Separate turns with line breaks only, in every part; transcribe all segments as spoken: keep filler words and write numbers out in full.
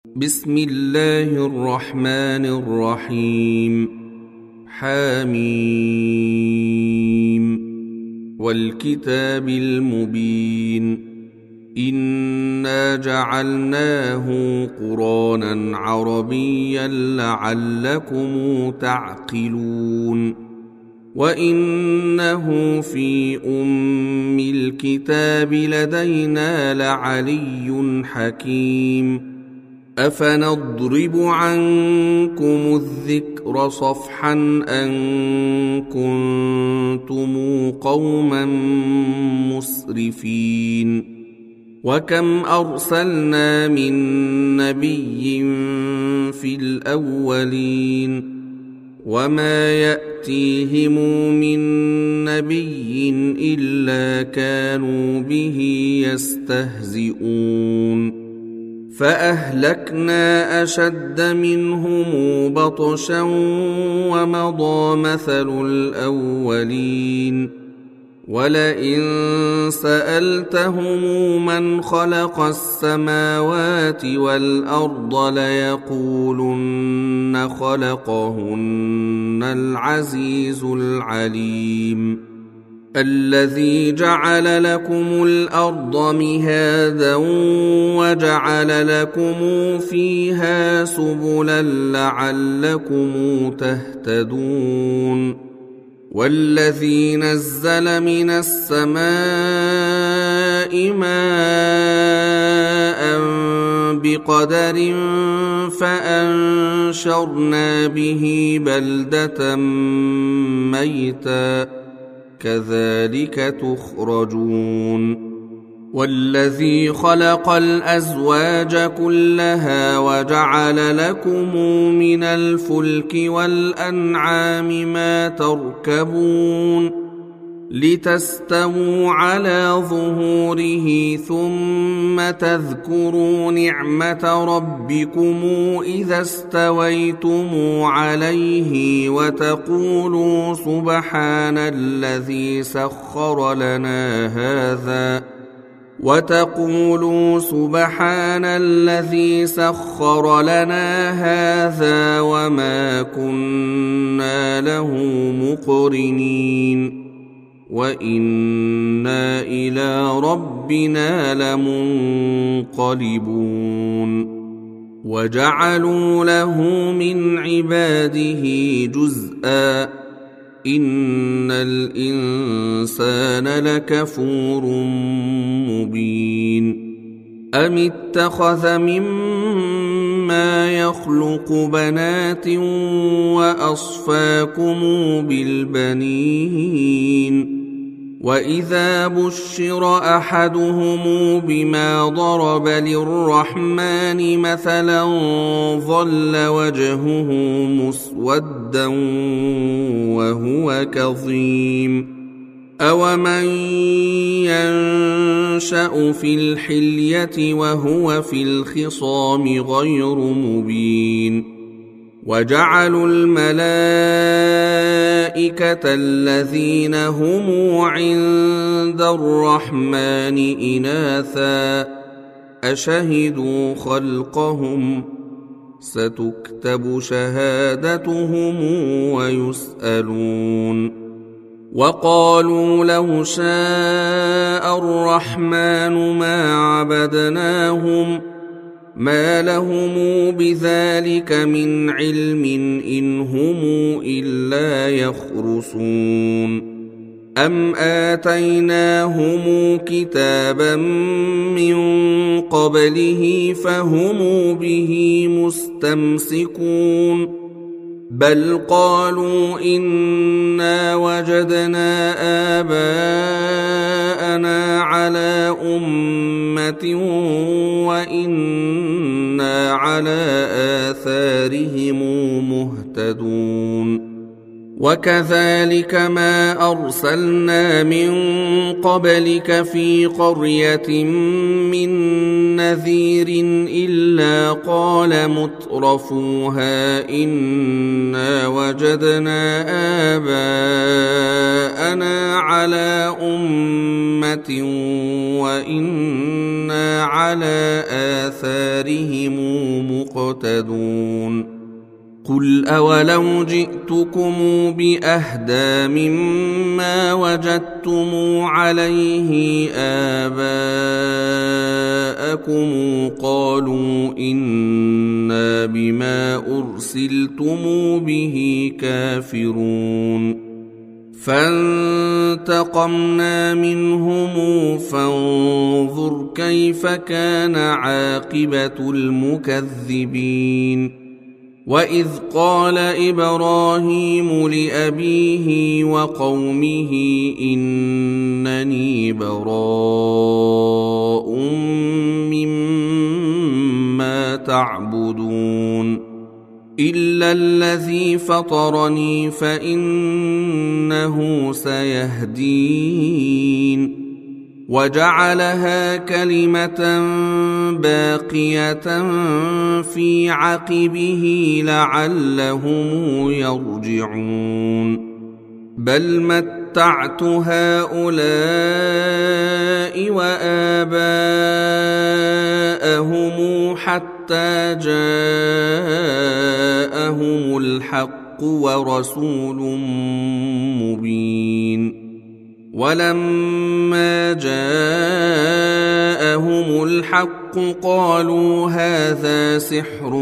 بسم الله الرحمن الرحيم. حميم والكتاب المبين إنا جعلناه قرآنا عربيا لعلكم تعقلون وإنه في أم الكتاب لدينا لعلي حكيم أفنضرب عنكم الذكر صفحا أن كنتم قوما مسرفين وكم أرسلنا من نبي في الأولين وما يأتيهم من نبي إلا كانوا به يستهزئون فأهلكنا أشد منهم بطشا ومضى مثل الأولين ولئن سألتهم من خلق السماوات والأرض ليقولن خلقهن العزيز العليم الذي جعل لكم الأرض مهادا وجعل لكم فيها سبلا لعلكم تهتدون والذي نزل من السماء ماء بقدر فأنشرنا به بلدة ميتا كذلك تخرجون والذي خلق الأزواج كلها وجعل لكم من الفلك والأنعام ما تركبون لتستووا على ظهوره ثم تذكروا نعمة ربكم إذا استويتم عليه وتقولوا سبحان الذي سخر لنا هذا وتقولوا سبحان الذي سخر لنا هذا وما كنا له مقرنين وإنا إلى ربنا لمنقلبون وجعلوا له من عباده جزءا إن الإنسان لكفور مبين أم اتخذ مما يخلق بنات وأصفاكم بالبنين وإذا بشر أحدهم بما ضرب للرحمن مثلا ظل وجهه مسودا وهو كظيم أومن ينشأ في الحلية وهو في الخصام غير مبين وجعلوا الملائكة الذين هم عند الرحمن إناثا أشهدوا خلقهم ستكتب شهادتهم ويسألون وقالوا لو شاء الرحمن ما عبدناهم ما لهم بذلك من علم إن هم إلا يخرصون أم آتيناهم كتابا من قبله فهم به مستمسكون بل قالوا إنا وجدنا آباءنا على أمة وإنا على آثارهم مهتدون وكذلك ما أرسلنا من قبلك في قرية من نذير إلا قال مترفوها إنا وجدنا آباءنا على أمة وإنا على آثارهم مقتدون قل أولو جئتكم بأهدى مما وجدتم عليه آباءكم قالوا إنا بما أرسلتم به كافرون فانتقمنا منهم فانظر كيف كان عاقبة المكذبين وإذ قال إبراهيم لأبيه وقومه إنني براء مما تعبدون إلا الذي فطرني فإنه سيهدين وجعلها كلمة باقية في عقبه لعلهم يرجعون بل متعت هؤلاء وآباءهم حتى جاءهم الحق ورسول مبين ولما جاءهم الحق قالوا هذا سحر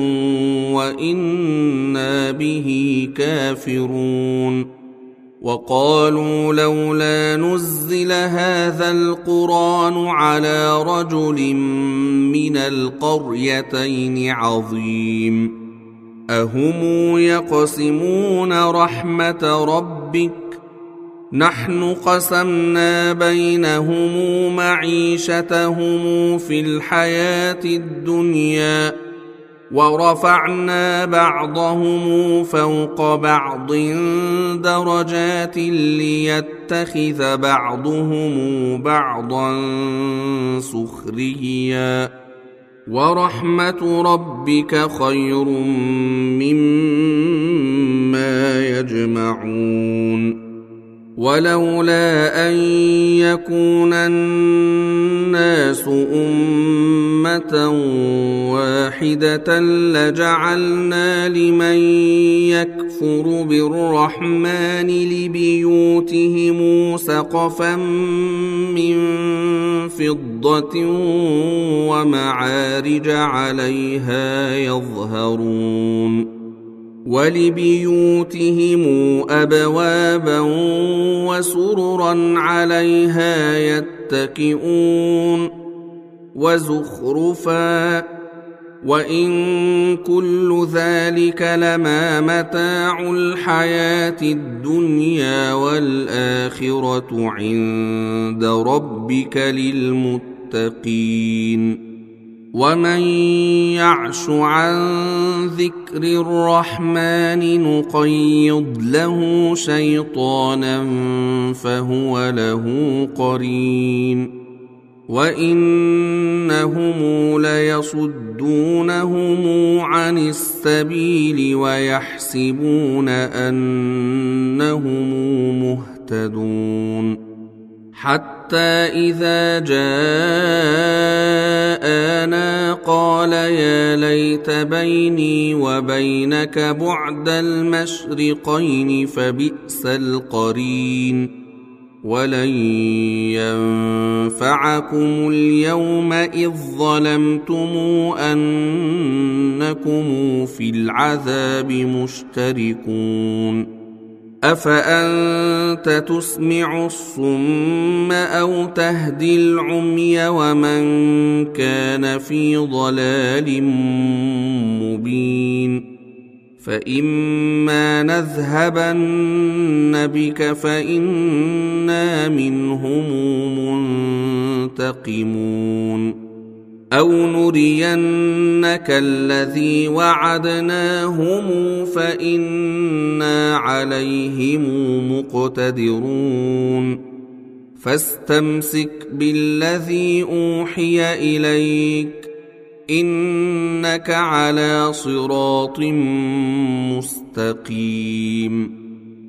وإنا به كافرون وقالوا لولا نزل هذا القرآن على رجل من القريتين عظيم أهم يقسمون رحمة ربك نحن قسمنا بينهم معيشتهم في الحياة الدنيا ورفعنا بعضهم فوق بعض درجات ليتخذ بعضهم بعضا سخريا ورحمة ربك خير مما يجمعون ولولا أن يكون الناس أمة واحدة لجعلنا لمن يكفر بالرحمن لبيوتهم سقفا من فضة ومعارج عليها يظهرون ولبيوتهم أبوابا وسررا عليها يتكئون وزخرفا وإن كل ذلك لما متاع الحياة الدنيا والآخرة عند ربك للمتقين ومن يعش عن ذكر الرحمن نقيض له شيطانا فهو له قرين وإنهم ليصدونهم عن السبيل ويحسبون أنهم مهتدون حتى إذا جاءنا قال يا ليت بيني وبينك بعد المشرقين فبئس القرين ولن ينفعكم اليوم إذ ظلمتم أنكم في العذاب مشتركون أفأنت تسمع الصم أو تهدي العمي ومن كان في ضلال مبين فإما نذهبن بك فإنا منهم منتقمون أو نرينك الذي وعدناهم فإنا عليهم مقتدرون فاستمسك بالذي أوحي إليك إنك على صراط مستقيم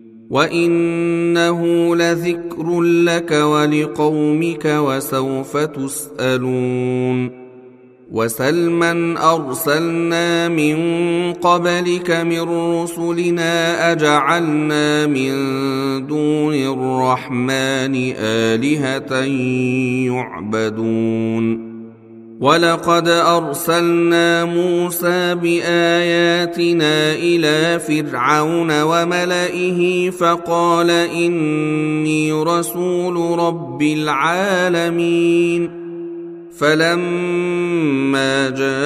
وإنه لذكر لك ولقومك وسوف تسألون وسل من أرسلنا من قبلك من رسلنا أجعلنا من دون الرحمن آلهة يعبدون ولقد أرسلنا موسى بآياتنا إلى فرعون وملئه فقال إني رسول رب العالمين فلما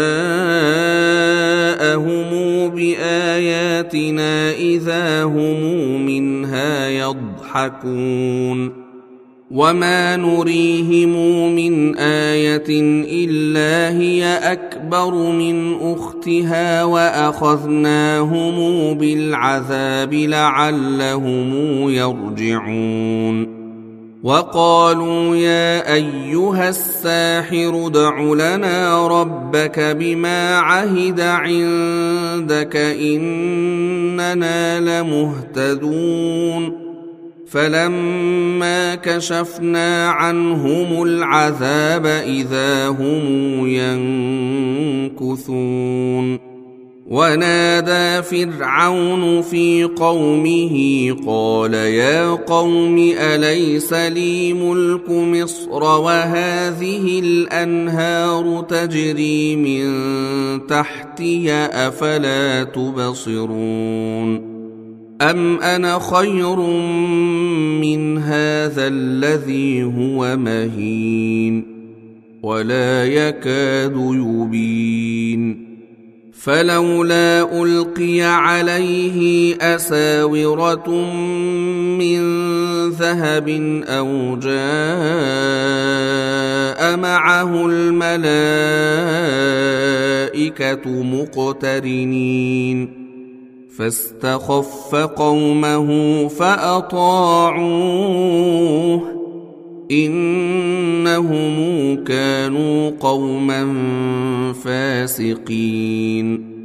جاءهم بآياتنا إذا هم منها يضحكون وما نريهم من آية إلا هي أكبر من أختها وأخذناهم بالعذاب لعلهم يرجعون وقالوا يا أيها الساحر ادع لنا ربك بما عهد عندك إننا لمهتدون فلما كشفنا عنهم العذاب إذا هم ينكثون ونادى فرعون في قومه قال يا قوم أليس لي ملك مصر وهذه الأنهار تجري من تحتي أفلا تبصرون أم أنا خير من هذا الذي هو مهين ولا يكاد يبين فلولا ألقي عليه أساورة من ذهب أو جاء معه الملائكة مقترنين فاستخف قومه فأطاعوه إنهم كانوا قوما فاسقين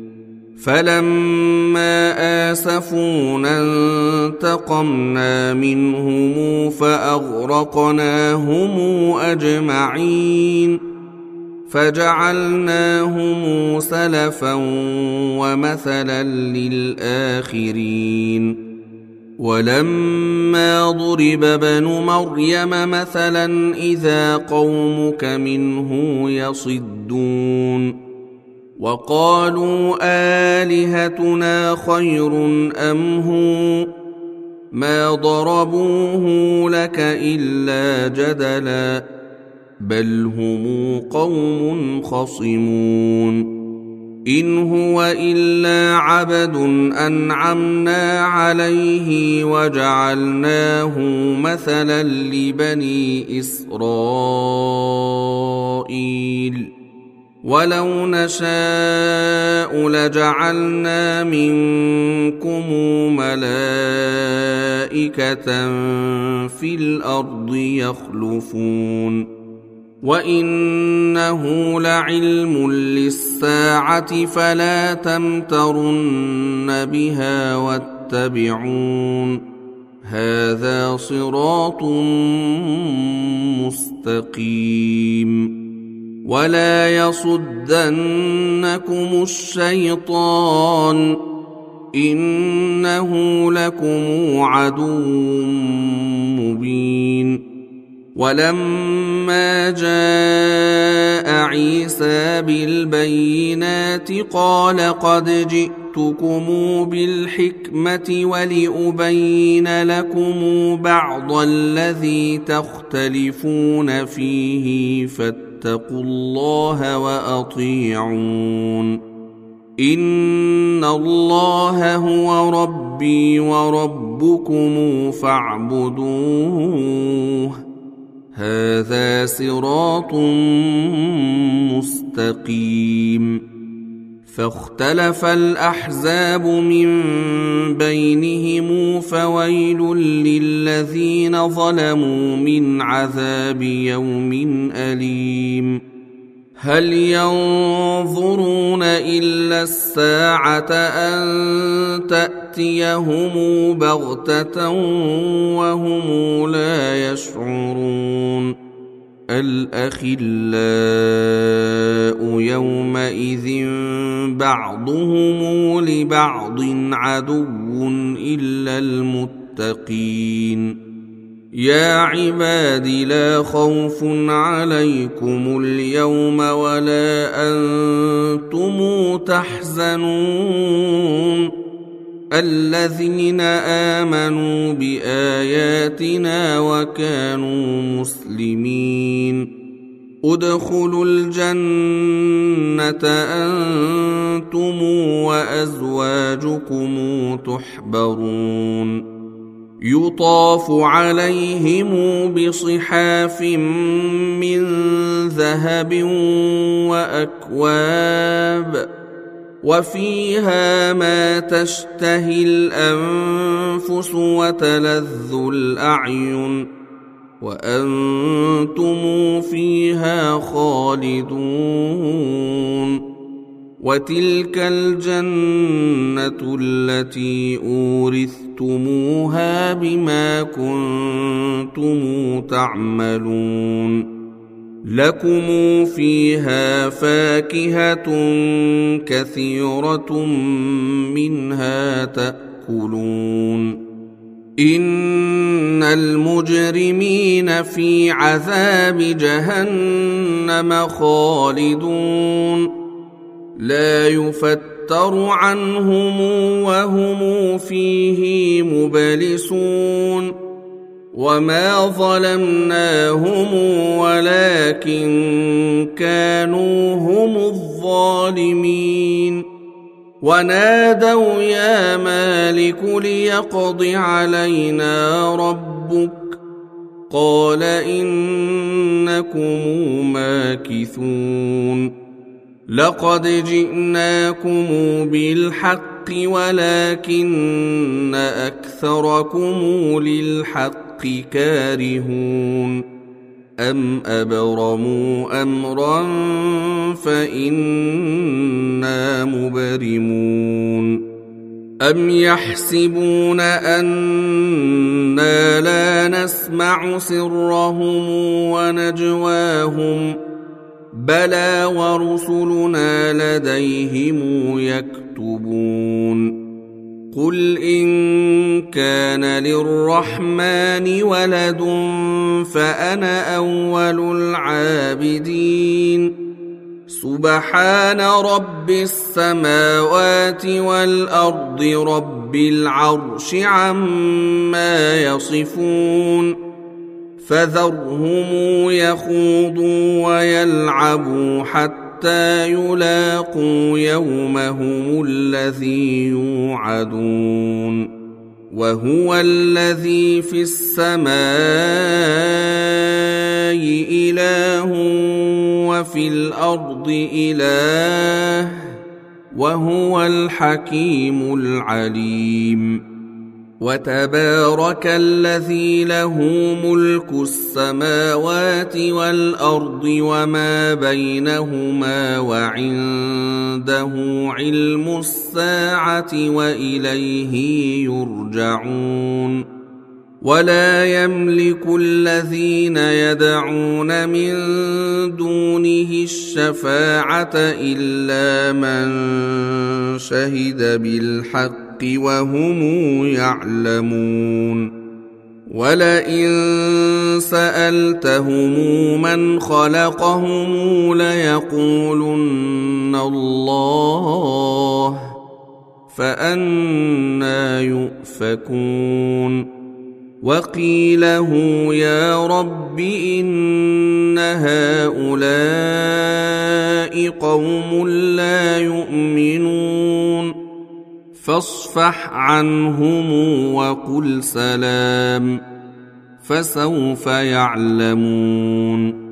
فلما آسفونا انتقمنا منهم فأغرقناهم أجمعين فجعلناهم سلفا ومثلا للآخرين ولما ضرب ابن مريم مثلا إذا قومك منه يصدون وقالوا آلهتنا خير أم هو ما ضربوه لك إلا جدلا بل هم قوم خصمون إن هو إلا عبد أنعمنا عليه وجعلناه مثلا لبني إسرائيل ولو نشاء لجعلنا منكم ملائكة في الأرض يخلفون وإنه لعلم للساعة فلا تمترن بها واتبعون هذا صراط مستقيم ولا يصدنكم الشيطان إنه لكم عدو مبين ولما جاء عيسى بالبينات قال قد جئتكم بالحكمة ولأبين لكم بعض الذي تختلفون فيه فاتقوا الله وأطيعون إن الله هو ربي وربكم فاعبدوه هذا صراط مستقيم. فاختلف الأحزاب من بينهم فويل للذين ظلموا من عذاب يوم أليم. هل ينظرون إلا الساعة أن تأتيهم بغتة وهم لا يشعرون. الأخلاء يومئذ بعضهم لبعض عدو إلا المتقين. يا عباد لا خوف عليكم اليوم ولا أنتم تحزنون الذين آمنوا بآياتنا وكانوا مسلمين. ادخلوا الجنة أنتم وأزواجكم تحبرون يطاف عليهم بصحاف من ذهب وأكواب وفيها ما تشتهي الأنفس وتلذ الأعين وأنتم فيها خالدون. وتلك الجنة التي أورثتموها بما كنتم تعملون. لكم فيها فاكهة كثيرة منها تأكلون. إن المجرمين في عذاب جهنم خالدون لا يفتر عنهم وهم فيه مبلسون. وما ظلمناهم ولكن كانوا هم الظالمين. ونادوا يا مالك ليقض علينا ربك قال إنكم ماكثون. لقد جئناكم بالحق ولكن أكثركم للحق كارهون. أم أبرموا أمرا فإنا مبرمون. أم يحسبون أنا لا نسمع سرهم ونجواهم بلى ورسلنا لديهم يكتبون. قل إن كان للرحمن ولد فأنا أول العابدين. سبحان رب السماوات والأرض رب العرش عما يصفون. فذرهم يخوضوا ويلعبوا حتى يلاقوا يومهم الذي يوعدون. وهو الذي في السماء إله وفي الأرض إله وهو الحكيم العليم. وتبارك الذي له ملك السماوات والأرض وما بينهما وعنده علم الساعة وإليه يرجعون. ولا يملك الذين يدعون من دونه الشفاعة إلا من شهد بالحق وهم يعلمون. ولئن سألتهم من خلقهم ليقولن الله فأنى يؤفكون. وقيله يا رب إن هؤلاء قوم لا يؤمنون فاصفح عنهم وقل سلام. فسوف يعلمون.